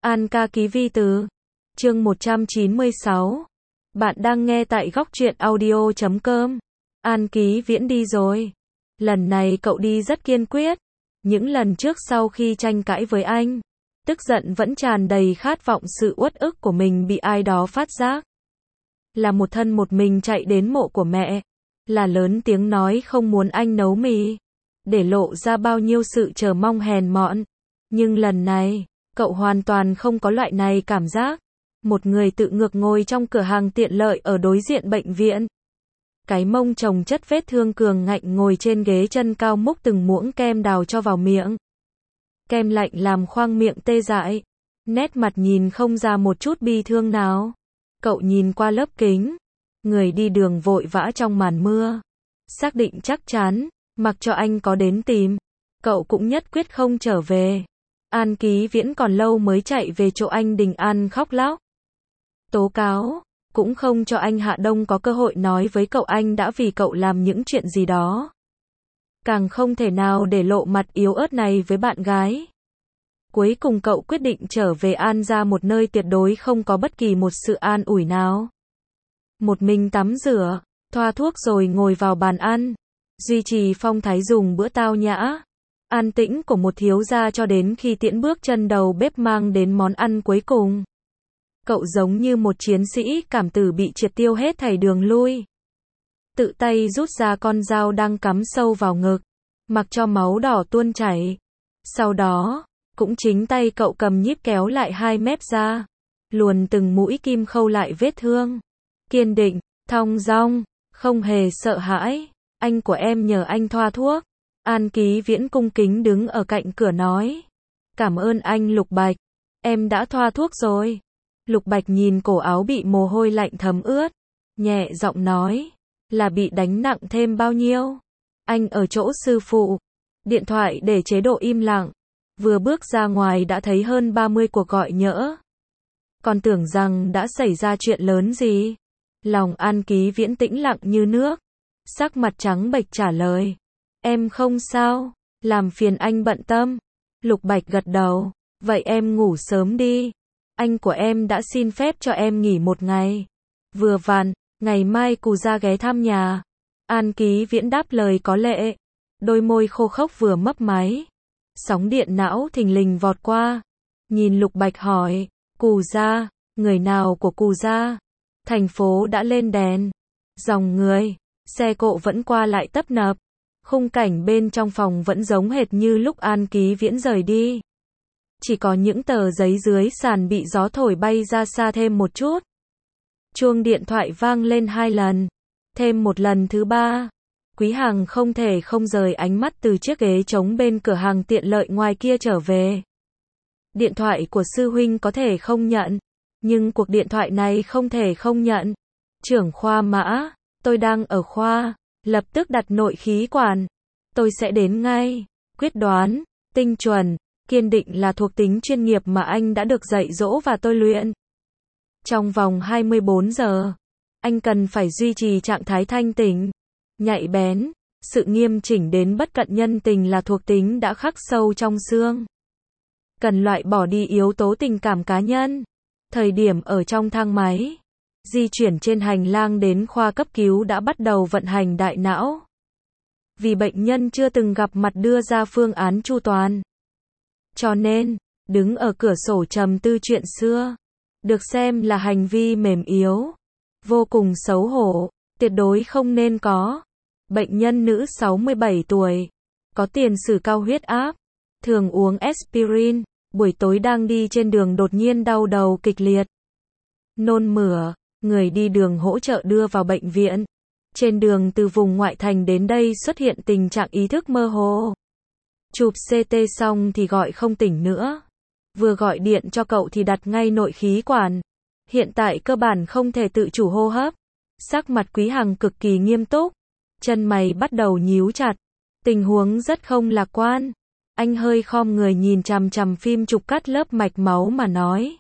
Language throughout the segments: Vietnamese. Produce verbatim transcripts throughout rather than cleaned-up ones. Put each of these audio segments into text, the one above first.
An ca ký vi từ. Chương một trăm chín mươi sáu. Bạn đang nghe tại góc truyện audio chấm com. An Ký Viễn đi rồi. Lần này cậu đi rất kiên quyết. Những lần trước sau khi tranh cãi với anh, tức giận vẫn tràn đầy khát vọng sự uất ức của mình bị ai đó phát giác. Là một thân một mình chạy đến mộ của mẹ. Là lớn tiếng nói không muốn anh nấu mì. Để lộ ra bao nhiêu sự chờ mong hèn mọn. Nhưng lần này, cậu hoàn toàn không có loại này cảm giác. Một người tự ngược ngồi trong cửa hàng tiện lợi ở đối diện bệnh viện. Cái mông chồng chất vết thương cường ngạnh ngồi trên ghế chân cao múc từng muỗng kem đào cho vào miệng. Kem lạnh làm khoang miệng tê dại. Nét mặt nhìn không ra một chút bi thương nào. Cậu nhìn qua lớp kính. Người đi đường vội vã trong màn mưa. Xác định chắc chắn, mặc cho anh có đến tìm, cậu cũng nhất quyết không trở về. An Ký Viễn còn lâu mới chạy về chỗ anh Đình An khóc lóc. Tố cáo, cũng không cho anh Hạ Đông có cơ hội nói với cậu anh đã vì cậu làm những chuyện gì đó. Càng không thể nào để lộ mặt yếu ớt này với bạn gái. Cuối cùng cậu quyết định trở về An ra một nơi tuyệt đối không có bất kỳ một sự an ủi nào. Một mình tắm rửa, thoa thuốc rồi ngồi vào bàn ăn. Duy trì phong thái dùng bữa tao nhã, an tĩnh của một thiếu gia cho đến khi tiễn bước chân đầu bếp mang đến món ăn cuối cùng. Cậu giống như một chiến sĩ cảm tử bị triệt tiêu hết thảy đường lui. Tự tay rút ra con dao đang cắm sâu vào ngực, mặc cho máu đỏ tuôn chảy. Sau đó, cũng chính tay cậu cầm nhíp kéo lại hai mép da, luồn từng mũi kim khâu lại vết thương. Kiên định, thong dong, không hề sợ hãi. Anh của em nhờ anh thoa thuốc. An Ký Viễn cung kính đứng ở cạnh cửa nói. Cảm ơn anh Lục Bạch. Em đã thoa thuốc rồi. Lục Bạch nhìn cổ áo bị mồ hôi lạnh thấm ướt. Nhẹ giọng nói. Là bị đánh nặng thêm bao nhiêu? Anh ở chỗ sư phụ. Điện thoại để chế độ im lặng. Vừa bước ra ngoài đã thấy hơn ba mươi cuộc gọi nhỡ. Còn tưởng rằng đã xảy ra chuyện lớn gì. Lòng An Ký Viễn tĩnh lặng như nước. Sắc mặt trắng bệch trả lời. Em không sao, làm phiền anh bận tâm. Lục Bạch gật đầu. Vậy em ngủ sớm đi. Anh của em đã xin phép cho em nghỉ một ngày. Vừa vặn, ngày mai Cù ra ghé thăm nhà. An Ký Viễn đáp lời có lệ. Đôi môi khô khốc vừa mấp máy. Sóng điện não thình lình vọt qua. Nhìn Lục Bạch hỏi. Cù ra, người nào của Cù ra? Thành phố đã lên đèn. Dòng người, xe cộ vẫn qua lại tấp nập. Khung cảnh bên trong phòng vẫn giống hệt như lúc An Ký Viễn rời đi. Chỉ có những tờ giấy dưới sàn bị gió thổi bay ra xa thêm một chút. Chuông điện thoại vang lên hai lần. Thêm một lần thứ ba. Quý Hằng không thể không rời ánh mắt từ chiếc ghế trống bên cửa hàng tiện lợi ngoài kia trở về. Điện thoại của sư huynh có thể không nhận. Nhưng cuộc điện thoại này không thể không nhận. Trưởng khoa Mã, tôi đang ở khoa, lập tức đặt nội khí quản. Tôi sẽ đến ngay. Quyết đoán, tinh chuẩn, kiên định là thuộc tính chuyên nghiệp mà anh đã được dạy dỗ và tôi luyện. Trong vòng hai mươi bốn giờ, anh cần phải duy trì trạng thái thanh tỉnh, nhạy bén, sự nghiêm chỉnh đến bất cận nhân tình là thuộc tính đã khắc sâu trong xương. Cần loại bỏ đi yếu tố tình cảm cá nhân. Thời điểm ở trong thang máy, di chuyển trên hành lang đến khoa cấp cứu đã bắt đầu vận hành đại não. Vì bệnh nhân chưa từng gặp mặt đưa ra phương án chu toàn. Cho nên, đứng ở cửa sổ trầm tư chuyện xưa, được xem là hành vi mềm yếu, vô cùng xấu hổ, tuyệt đối không nên có. Bệnh nhân nữ sáu mươi bảy tuổi, có tiền sử cao huyết áp, thường uống aspirin. Buổi tối đang đi trên đường đột nhiên đau đầu kịch liệt. Nôn mửa, người đi đường hỗ trợ đưa vào bệnh viện. Trên đường từ vùng ngoại thành đến đây xuất hiện tình trạng ý thức mơ hồ. Chụp xê tê xong thì gọi không tỉnh nữa. Vừa gọi điện cho cậu thì đặt ngay nội khí quản. Hiện tại cơ bản không thể tự chủ hô hấp. Sắc mặt Quý Hằng cực kỳ nghiêm túc. Chân mày bắt đầu nhíu chặt. Tình huống rất không lạc quan. Anh hơi khom người nhìn chằm chằm phim chụp cắt lớp mạch máu mà nói.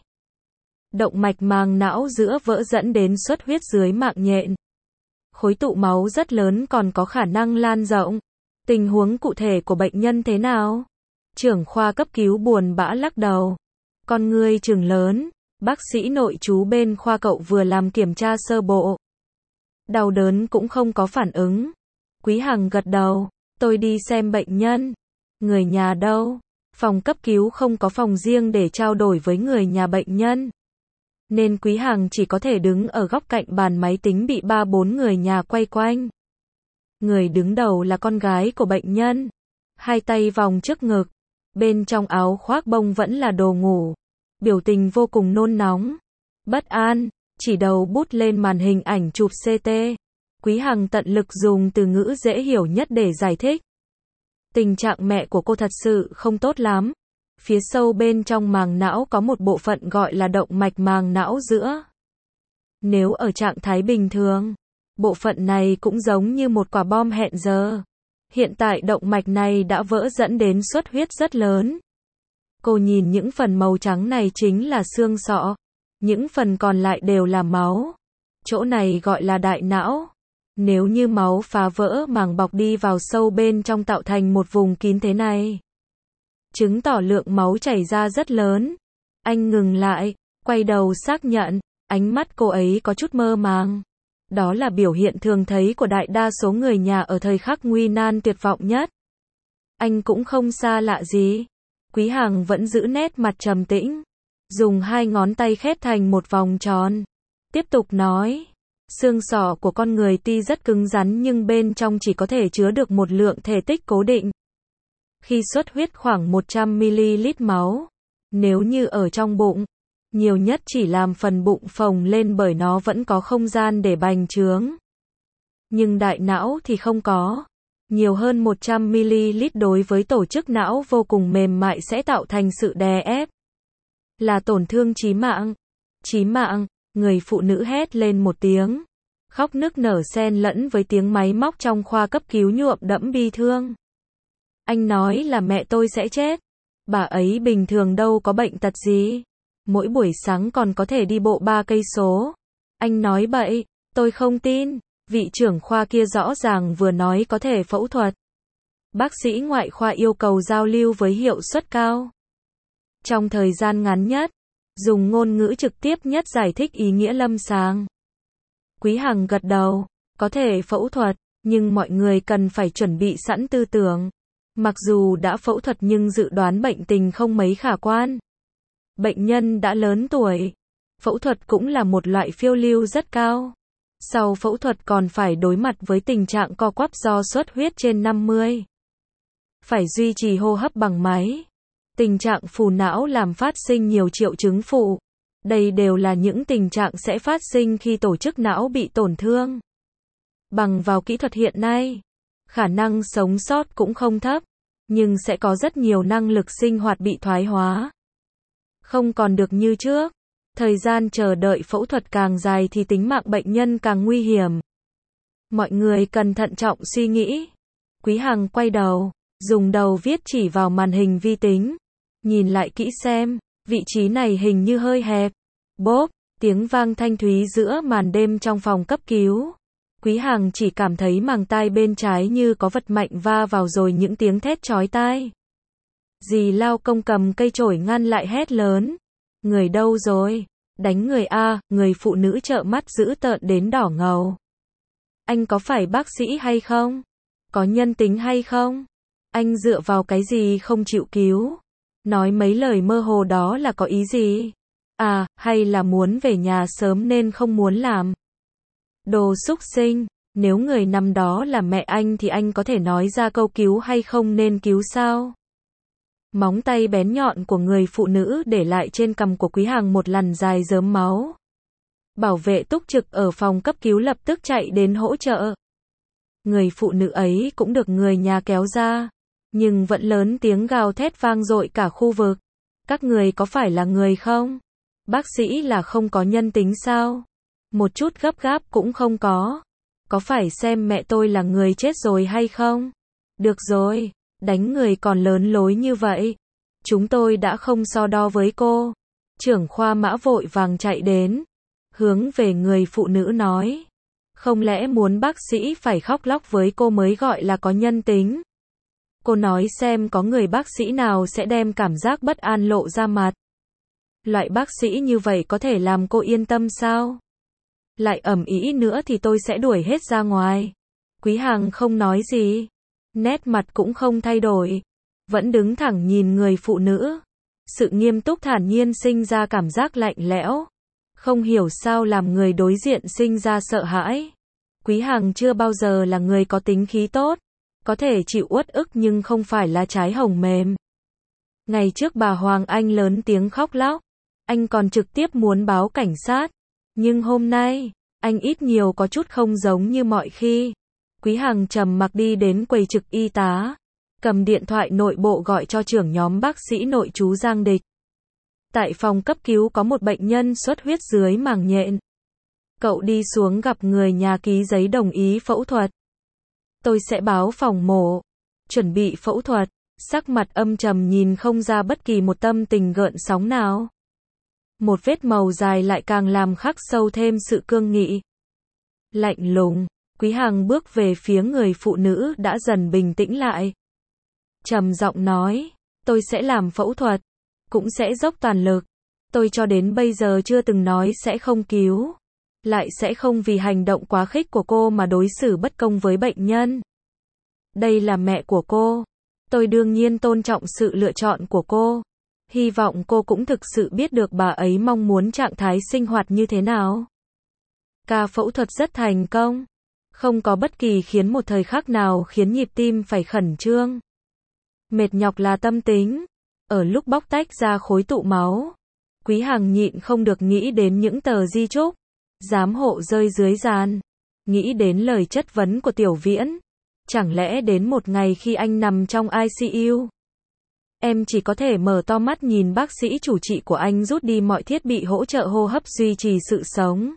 Động mạch màng não giữa vỡ dẫn đến xuất huyết dưới mạng nhện. Khối tụ máu rất lớn còn có khả năng lan rộng. Tình huống cụ thể của bệnh nhân thế nào? Trưởng khoa cấp cứu buồn bã lắc đầu. Con ngươi trừng lớn, bác sĩ nội trú bên khoa cậu vừa làm kiểm tra sơ bộ. Đau đớn cũng không có phản ứng. Quý Hằng gật đầu, tôi đi xem bệnh nhân. Người nhà đâu? Phòng cấp cứu không có phòng riêng để trao đổi với người nhà bệnh nhân. Nên Quý Hằng chỉ có thể đứng ở góc cạnh bàn máy tính bị ba bốn người nhà quay quanh. Người đứng đầu là con gái của bệnh nhân. Hai tay vòng trước ngực. Bên trong áo khoác bông vẫn là đồ ngủ. Biểu tình vô cùng nôn nóng. Bất an, chỉ đầu bút lên màn hình ảnh chụp xê tê. Quý Hằng tận lực dùng từ ngữ dễ hiểu nhất để giải thích. Tình trạng mẹ của cô thật sự không tốt lắm. Phía sâu bên trong màng não có một bộ phận gọi là động mạch màng não giữa. Nếu ở trạng thái bình thường, bộ phận này cũng giống như một quả bom hẹn giờ. Hiện tại động mạch này đã vỡ dẫn đến xuất huyết rất lớn. Cô nhìn những phần màu trắng này chính là xương sọ. Những phần còn lại đều là máu. Chỗ này gọi là đại não. Nếu như máu phá vỡ màng bọc đi vào sâu bên trong tạo thành một vùng kín thế này, chứng tỏ lượng máu chảy ra rất lớn. Anh ngừng lại, quay đầu xác nhận, ánh mắt cô ấy có chút mơ màng. Đó là biểu hiện thường thấy của đại đa số người nhà ở thời khắc nguy nan tuyệt vọng nhất. Anh cũng không xa lạ gì. Quý Hằng vẫn giữ nét mặt trầm tĩnh, dùng hai ngón tay khép thành một vòng tròn. Tiếp tục nói, xương sọ của con người tuy rất cứng rắn nhưng bên trong chỉ có thể chứa được một lượng thể tích cố định. Khi xuất huyết khoảng một trăm mi-li-lít máu, nếu như ở trong bụng, nhiều nhất chỉ làm phần bụng phồng lên bởi nó vẫn có không gian để bành trướng. Nhưng đại não thì không có. Nhiều hơn một trăm mi-li-lít đối với tổ chức não vô cùng mềm mại sẽ tạo thành sự đè ép. Là tổn thương chí mạng. Chí mạng, người phụ nữ hét lên một tiếng. Khóc nức nở xen lẫn với tiếng máy móc trong khoa cấp cứu nhuộm đẫm bi thương. Anh nói là mẹ tôi sẽ chết. Bà ấy bình thường đâu có bệnh tật gì. Mỗi buổi sáng còn có thể đi bộ ba cây số. Anh nói bậy, tôi không tin. Vị trưởng khoa kia rõ ràng vừa nói có thể phẫu thuật. Bác sĩ ngoại khoa yêu cầu giao lưu với hiệu suất cao. Trong thời gian ngắn nhất, dùng ngôn ngữ trực tiếp nhất giải thích ý nghĩa lâm sàng. Quý Hằng gật đầu, có thể phẫu thuật, nhưng mọi người cần phải chuẩn bị sẵn tư tưởng. Mặc dù đã phẫu thuật nhưng dự đoán bệnh tình không mấy khả quan. Bệnh nhân đã lớn tuổi. Phẫu thuật cũng là một loại phiêu lưu rất cao. Sau phẫu thuật còn phải đối mặt với tình trạng co quắp do xuất huyết trên năm mươi. Phải duy trì hô hấp bằng máy. Tình trạng phù não làm phát sinh nhiều triệu chứng phụ. Đây đều là những tình trạng sẽ phát sinh khi tổ chức não bị tổn thương. Bằng vào kỹ thuật hiện nay, khả năng sống sót cũng không thấp, nhưng sẽ có rất nhiều năng lực sinh hoạt bị thoái hóa. Không còn được như trước. Thời gian chờ đợi phẫu thuật càng dài thì tính mạng bệnh nhân càng nguy hiểm. Mọi người cần thận trọng suy nghĩ. Quý Hằng quay đầu, dùng đầu viết chỉ vào màn hình vi tính. Nhìn lại kỹ xem, vị trí này hình như hơi hẹp. Bốp, tiếng vang thanh thúy giữa màn đêm trong phòng cấp cứu. Quý Hằng chỉ cảm thấy màng tai bên trái như có vật mạnh va vào rồi những tiếng thét chói tai. Dì lao công cầm cây chổi ngăn lại hét lớn. Người đâu rồi? Đánh người a, người phụ nữ trợn mắt dữ tợn đến đỏ ngầu. Anh có phải bác sĩ hay không? Có nhân tính hay không? Anh dựa vào cái gì không chịu cứu? Nói mấy lời mơ hồ đó là có ý gì? À, hay là muốn về nhà sớm nên không muốn làm? Đồ súc sinh, nếu người nằm đó là mẹ anh thì anh có thể nói ra câu cứu hay không nên cứu sao? Móng tay bén nhọn của người phụ nữ để lại trên cằm của Quý Hằng một lằn dài rớm máu. Bảo vệ túc trực ở phòng cấp cứu lập tức chạy đến hỗ trợ. Người phụ nữ ấy cũng được người nhà kéo ra, nhưng vẫn lớn tiếng gào thét vang dội cả khu vực. Các người có phải là người không? Bác sĩ là không có nhân tính sao? Một chút gấp gáp cũng không có. Có phải xem mẹ tôi là người chết rồi hay không? Được rồi. Đánh người còn lớn lối như vậy. Chúng tôi đã không so đo với cô. Trưởng khoa Mã vội vàng chạy đến. Hướng về người phụ nữ nói. Không lẽ muốn bác sĩ phải khóc lóc với cô mới gọi là có nhân tính? Cô nói xem có người bác sĩ nào sẽ đem cảm giác bất an lộ ra mặt. Loại bác sĩ như vậy có thể làm cô yên tâm sao? Lại ầm ĩ nữa thì tôi sẽ đuổi hết ra ngoài. Quý Hằng không nói gì. Nét mặt cũng không thay đổi. Vẫn đứng thẳng nhìn người phụ nữ. Sự nghiêm túc thản nhiên sinh ra cảm giác lạnh lẽo. Không hiểu sao làm người đối diện sinh ra sợ hãi. Quý Hằng chưa bao giờ là người có tính khí tốt. Có thể chịu uất ức nhưng không phải là trái hồng mềm. Ngày trước bà Hoàng Anh lớn tiếng khóc lóc. Anh còn trực tiếp muốn báo cảnh sát. Nhưng hôm nay, anh ít nhiều có chút không giống như mọi khi. Quý Hằng trầm mặc đi đến quầy trực y tá. Cầm điện thoại nội bộ gọi cho trưởng nhóm bác sĩ nội trú Giang Địch. Tại phòng cấp cứu có một bệnh nhân xuất huyết dưới màng nhện. Cậu đi xuống gặp người nhà ký giấy đồng ý phẫu thuật. Tôi sẽ báo phòng mổ. Chuẩn bị phẫu thuật. Sắc mặt âm trầm nhìn không ra bất kỳ một tâm tình gợn sóng nào. Một vết màu dài lại càng làm khắc sâu thêm sự cương nghị. Lạnh lùng, Quý Hằng bước về phía người phụ nữ đã dần bình tĩnh lại. Trầm giọng nói, tôi sẽ làm phẫu thuật, cũng sẽ dốc toàn lực. Tôi cho đến bây giờ chưa từng nói sẽ không cứu. Lại sẽ không vì hành động quá khích của cô mà đối xử bất công với bệnh nhân. Đây là mẹ của cô. Tôi đương nhiên tôn trọng sự lựa chọn của cô. Hy vọng cô cũng thực sự biết được bà ấy mong muốn trạng thái sinh hoạt như thế nào. Ca phẫu thuật rất thành công. Không có bất kỳ khiến một thời khắc nào khiến nhịp tim phải khẩn trương. Mệt nhọc là tâm tính. Ở lúc bóc tách ra khối tụ máu, Quý Hằng nhịn không được nghĩ đến những tờ di chúc, giám hộ rơi dưới giàn. Nghĩ đến lời chất vấn của Tiểu Viễn. Chẳng lẽ đến một ngày khi anh nằm trong i xê u, em chỉ có thể mở to mắt nhìn bác sĩ chủ trị của anh rút đi mọi thiết bị hỗ trợ hô hấp duy trì sự sống.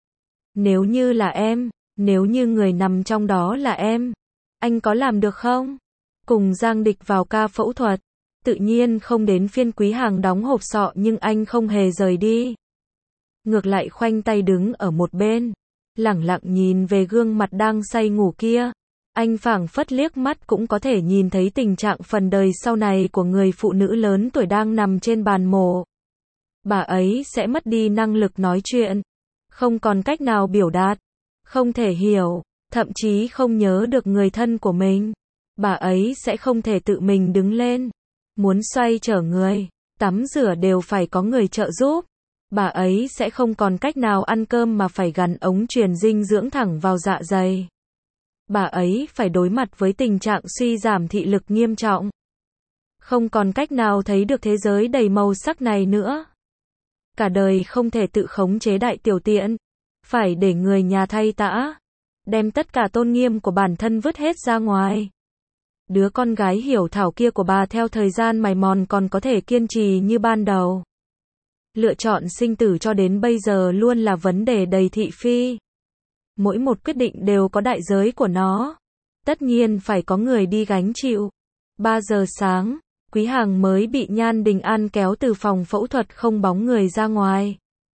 Nếu như là em, nếu như người nằm trong đó là em, anh có làm được không? Cùng Giang Địch vào ca phẫu thuật. Tự nhiên không đến phiên Quý Hằng đóng hộp sọ nhưng anh không hề rời đi. Ngược lại khoanh tay đứng ở một bên, lẳng lặng nhìn về gương mặt đang say ngủ kia. Anh phảng phất liếc mắt cũng có thể nhìn thấy tình trạng phần đời sau này của người phụ nữ lớn tuổi đang nằm trên bàn mổ. Bà ấy sẽ mất đi năng lực nói chuyện, không còn cách nào biểu đạt, không thể hiểu, thậm chí không nhớ được người thân của mình. Bà ấy sẽ không thể tự mình đứng lên, muốn xoay trở người, tắm rửa đều phải có người trợ giúp. Bà ấy sẽ không còn cách nào ăn cơm mà phải gắn ống truyền dinh dưỡng thẳng vào dạ dày. Bà ấy phải đối mặt với tình trạng suy giảm thị lực nghiêm trọng. Không còn cách nào thấy được thế giới đầy màu sắc này nữa. Cả đời không thể tự khống chế đại tiểu tiện. Phải để người nhà thay tã. Đem tất cả tôn nghiêm của bản thân vứt hết ra ngoài. Đứa con gái hiểu thảo kia của bà theo thời gian mài mòn còn có thể kiên trì như ban đầu. Lựa chọn sinh tử cho đến bây giờ luôn là vấn đề đầy thị phi. Mỗi một quyết định đều có đại giới của nó. Tất nhiên phải có người đi gánh chịu. ba giờ sáng, Quý Hằng mới bị Nhan Đình An kéo từ phòng phẫu thuật không bóng người ra ngoài.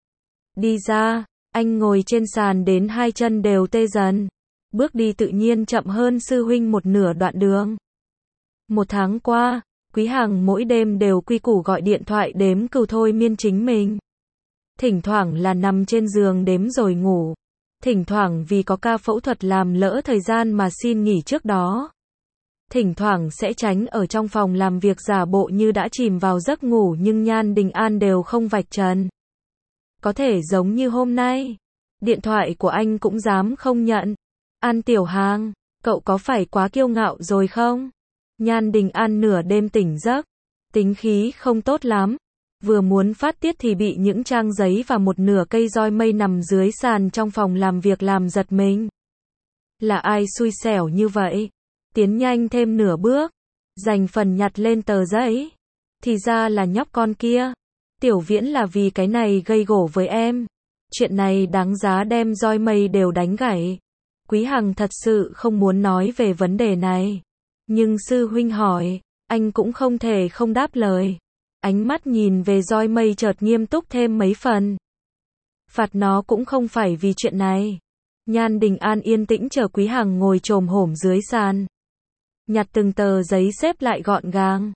Đi ra, anh ngồi trên sàn đến hai chân đều tê dần. Bước đi tự nhiên chậm hơn sư huynh một nửa đoạn đường. Một tháng qua, Quý Hằng mỗi đêm đều quy củ gọi điện thoại đếm cừu thôi miên chính mình. Thỉnh thoảng là nằm trên giường đếm rồi ngủ. Thỉnh thoảng vì có ca phẫu thuật làm lỡ thời gian mà xin nghỉ trước đó. Thỉnh thoảng sẽ tránh ở trong phòng làm việc giả bộ như đã chìm vào giấc ngủ nhưng Nhan Đình An đều không vạch trần. Có thể giống như hôm nay. Điện thoại của anh cũng dám không nhận. An Tiểu Hàng, cậu có phải quá kiêu ngạo rồi không? Nhan Đình An nửa đêm tỉnh giấc. Tính khí không tốt lắm. Vừa muốn phát tiết thì bị những trang giấy và một nửa cây roi mây nằm dưới sàn trong phòng làm việc làm giật mình. Là ai xui xẻo như vậy? Tiến nhanh thêm nửa bước. Dành phần nhặt lên tờ giấy. Thì ra là nhóc con kia. Tiểu Viễn là vì cái này gây gổ với em. Chuyện này đáng giá đem roi mây đều đánh gãy. Quý Hằng thật sự không muốn nói về vấn đề này. Nhưng sư huynh hỏi, anh cũng không thể không đáp lời. Ánh mắt nhìn về roi mây chợt nghiêm túc thêm mấy phần. Phạt nó cũng không phải vì chuyện này. Nhan Đình An yên tĩnh chờ Quý Hằng ngồi chồm hổm dưới sàn. Nhặt từng tờ giấy xếp lại gọn gàng.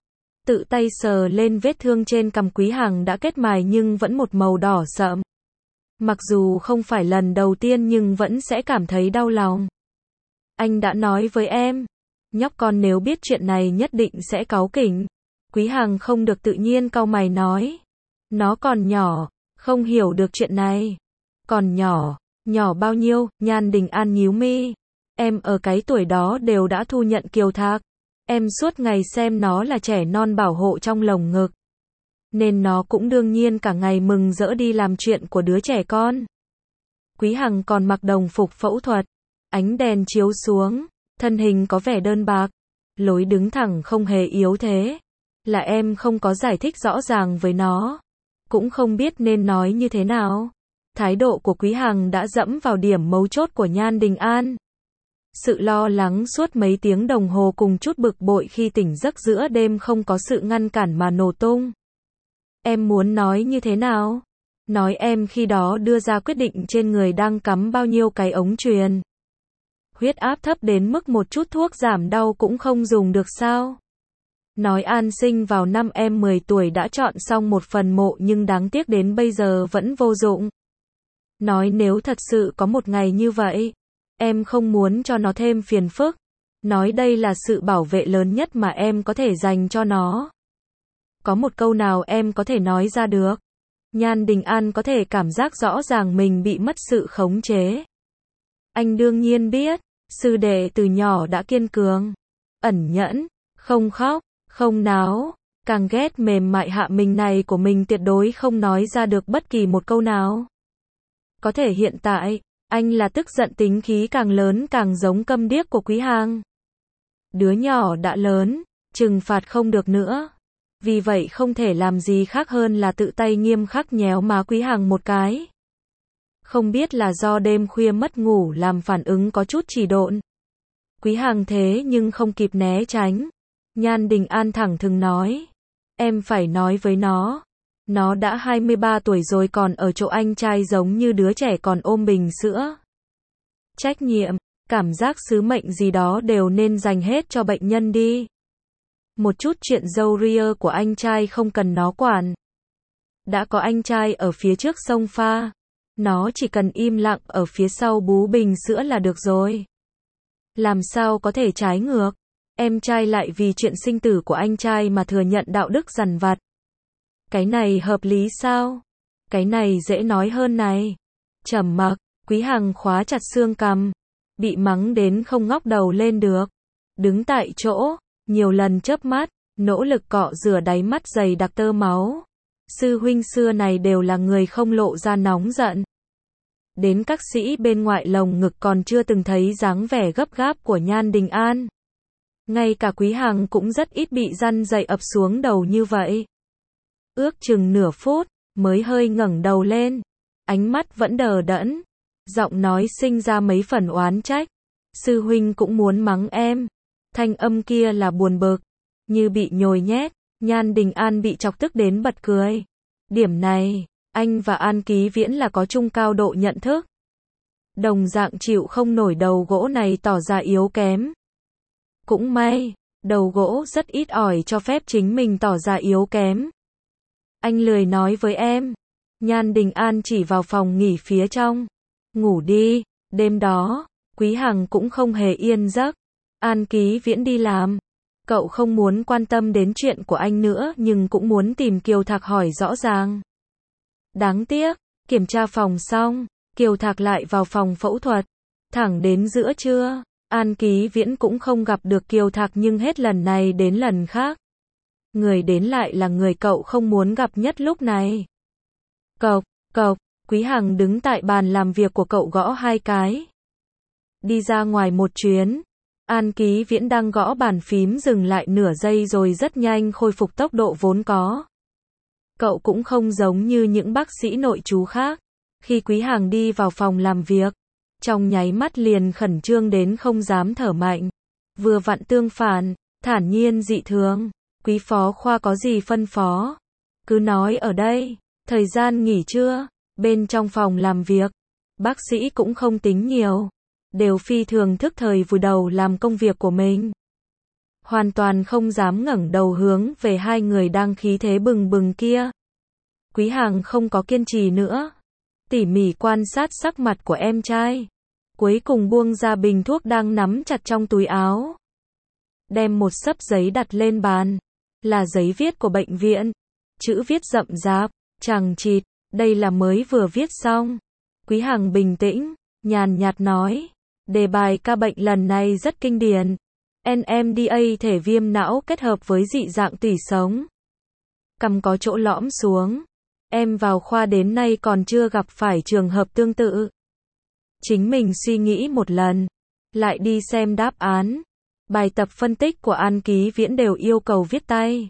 Tự tay sờ lên vết thương trên cằm Quý Hằng đã kết mài nhưng vẫn một màu đỏ sậm. Mặc dù không phải lần đầu tiên nhưng vẫn sẽ cảm thấy đau lòng. Anh đã nói với em, nhóc con nếu biết chuyện này nhất định sẽ cáu kỉnh. Quý Hằng không được tự nhiên cau mày nói. Nó còn nhỏ, không hiểu được chuyện này. Còn nhỏ, nhỏ bao nhiêu? Nhan Đình An nhíu mi. Em ở cái tuổi đó đều đã thu nhận Kiều Thạc. Em suốt ngày xem nó là trẻ non bảo hộ trong lồng ngực. Nên nó cũng đương nhiên cả ngày mừng rỡ đi làm chuyện của đứa trẻ con. Quý Hằng còn mặc đồng phục phẫu thuật. Ánh đèn chiếu xuống, thân hình có vẻ đơn bạc. Lối đứng thẳng không hề yếu thế. Là em không có giải thích rõ ràng với nó. Cũng không biết nên nói như thế nào. Thái độ của Quý Hằng đã dẫm vào điểm mấu chốt của Nhan Đình An. Sự lo lắng suốt mấy tiếng đồng hồ cùng chút bực bội khi tỉnh giấc giữa đêm không có sự ngăn cản mà nổ tung. Em muốn nói như thế nào? Nói em khi đó đưa ra quyết định trên người đang cắm bao nhiêu cái ống truyền. Huyết áp thấp đến mức một chút thuốc giảm đau cũng không dùng được sao? Nói An sinh vào năm em mười tuổi đã chọn xong một phần mộ nhưng đáng tiếc đến bây giờ vẫn vô dụng. Nói nếu thật sự có một ngày như vậy, em không muốn cho nó thêm phiền phức. Nói đây là sự bảo vệ lớn nhất mà em có thể dành cho nó. Có một câu nào em có thể nói ra được? Nhan Đình An có thể cảm giác rõ ràng mình bị mất sự khống chế. Anh đương nhiên biết, sư đệ từ nhỏ đã kiên cường, ẩn nhẫn, không khóc, không náo, càng ghét mềm mại hạ mình này của mình tuyệt đối không nói ra được bất kỳ một câu nào. Có thể hiện tại, anh là tức giận tính khí càng lớn càng giống câm điếc của Quý Hằng. Đứa nhỏ đã lớn, trừng phạt không được nữa. Vì vậy không thể làm gì khác hơn là tự tay nghiêm khắc nhéo má Quý Hằng một cái. Không biết là do đêm khuya mất ngủ làm phản ứng có chút trì độn. Quý Hằng thế nhưng không kịp né tránh. Nhan Đình An thẳng thừng nói. Em phải nói với nó. Nó đã hai mươi ba tuổi rồi còn ở chỗ anh trai giống như đứa trẻ còn ôm bình sữa. Trách nhiệm, cảm giác sứ mệnh gì đó đều nên dành hết cho bệnh nhân đi. Một chút chuyện râu ria của anh trai không cần nó quản. Đã có anh trai ở phía trước xông pha. Nó chỉ cần im lặng ở phía sau bú bình sữa là được rồi. Làm sao có thể trái ngược? Em trai lại vì chuyện sinh tử của anh trai mà thừa nhận đạo đức dằn vặt. Cái này hợp lý sao? Cái này dễ nói hơn này. Trầm mặc, Quý Hằng khóa chặt xương cằm. Bị mắng đến không ngóc đầu lên được. Đứng tại chỗ, nhiều lần chớp mắt, nỗ lực cọ rửa đáy mắt dày đặc tơ máu. Sư huynh xưa này đều là người không lộ ra nóng giận. Đến các sĩ bên ngoại lồng ngực còn chưa từng thấy dáng vẻ gấp gáp của Nhan Đình An. Ngay cả Quý Hằng cũng rất ít bị răn dậy ập xuống đầu như vậy. Ước chừng nửa phút, mới hơi ngẩng đầu lên. Ánh mắt vẫn đờ đẫn. Giọng nói sinh ra mấy phần oán trách. Sư huynh cũng muốn mắng em. Thanh âm kia là buồn bực. Như bị nhồi nhét. Nhan Đình An bị chọc tức đến bật cười. Điểm này, anh và An Ký Viễn là có chung cao độ nhận thức. Đồng dạng chịu không nổi đầu gỗ này tỏ ra yếu kém. Cũng may, đầu gỗ rất ít ỏi cho phép chính mình tỏ ra yếu kém. Anh lười nói với em. Nhan Đình An chỉ vào phòng nghỉ phía trong. Ngủ đi, đêm đó, Quý Hằng cũng không hề yên giấc. An Ký Viễn đi làm. Cậu không muốn quan tâm đến chuyện của anh nữa nhưng cũng muốn tìm Kiều Thạc hỏi rõ ràng. Đáng tiếc, kiểm tra phòng xong, Kiều Thạc lại vào phòng phẫu thuật. Thẳng đến giữa trưa, An Ký Viễn cũng không gặp được Kiều Thạc nhưng hết lần này đến lần khác. Người đến lại là người cậu không muốn gặp nhất lúc này. Cộc, cộc, Quý Hằng đứng tại bàn làm việc của cậu gõ hai cái. Đi ra ngoài một chuyến. An Ký Viễn đang gõ bàn phím dừng lại nửa giây rồi rất nhanh khôi phục tốc độ vốn có. Cậu cũng không giống như những bác sĩ nội trú khác. Khi Quý Hằng đi vào phòng làm việc, trong nháy mắt liền khẩn trương đến không dám thở mạnh. Vừa vặn tương phản, thản nhiên dị thường. Quý phó khoa có gì phân phó? Cứ nói ở đây. Thời gian nghỉ trưa, bên trong phòng làm việc, bác sĩ cũng không tính nhiều. Đều phi thường thức thời vùi đầu làm công việc của mình. hoàn toàn không dám ngẩng đầu hướng về hai người đang khí thế bừng bừng kia. Quý Hàng không có kiên trì nữa, tỉ mỉ quan sát sắc mặt của em trai, cuối cùng buông ra bình thuốc đang nắm chặt trong túi áo. Đem một xấp giấy đặt lên bàn, là giấy viết của bệnh viện, chữ viết rậm rạp, chằng chịt, đây là mới vừa viết xong. Quý Hàng bình tĩnh, nhàn nhạt nói, đề bài ca bệnh lần này rất kinh điển. en em đê a thể viêm não kết hợp với dị dạng tủy sống. Cằm có chỗ lõm xuống. Em vào khoa đến nay còn chưa gặp phải trường hợp tương tự. Chính mình suy nghĩ một lần, lại đi xem đáp án. Bài tập phân tích của An Ký Viễn đều yêu cầu viết tay.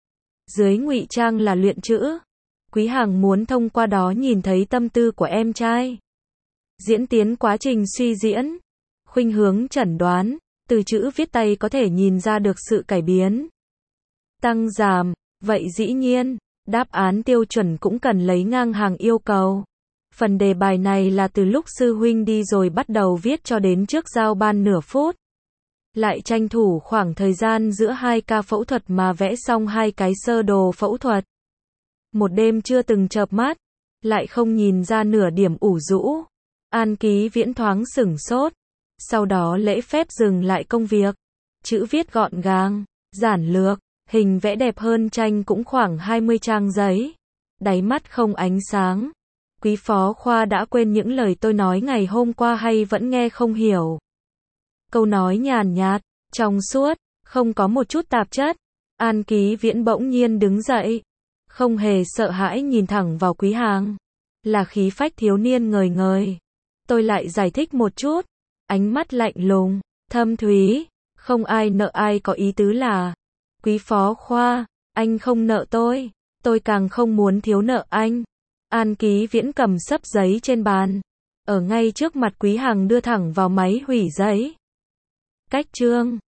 Dưới ngụy trang là luyện chữ. Quý Hàng muốn thông qua đó nhìn thấy tâm tư của em trai. Diễn tiến quá trình suy diễn, khuynh hướng chẩn đoán, từ chữ viết tay có thể nhìn ra được sự cải biến. Tăng giảm, vậy dĩ nhiên, đáp án tiêu chuẩn cũng cần lấy ngang hàng yêu cầu. Phần đề bài này là từ lúc sư huynh đi rồi bắt đầu viết cho đến trước giao ban nửa phút. Lại tranh thủ khoảng thời gian giữa hai ca phẫu thuật mà vẽ xong hai cái sơ đồ phẫu thuật. Một đêm chưa từng chợp mắt, lại không nhìn ra nửa điểm ủ rũ. An Ký Viễn thoáng sửng sốt, sau đó lễ phép dừng lại công việc. Chữ viết gọn gàng, giản lược, hình vẽ đẹp hơn tranh cũng khoảng hai mươi trang giấy. Đáy mắt không ánh sáng. Quý phó khoa đã quên những lời tôi nói ngày hôm qua hay vẫn nghe không hiểu? Câu nói nhàn nhạt, trong suốt, không có một chút tạp chất. An Ký Viễn bỗng nhiên đứng dậy, không hề sợ hãi nhìn thẳng vào Quý Hàng. Là khí phách thiếu niên ngời ngời. Tôi lại giải thích một chút. Ánh mắt lạnh lùng, thâm thúy, không ai nợ ai có ý tứ là, Quý phó khoa, anh không nợ tôi, tôi càng không muốn thiếu nợ anh. An Ký Viễn cầm xấp giấy trên bàn, ở ngay trước mặt Quý Hàng đưa thẳng vào máy hủy giấy. Cách chương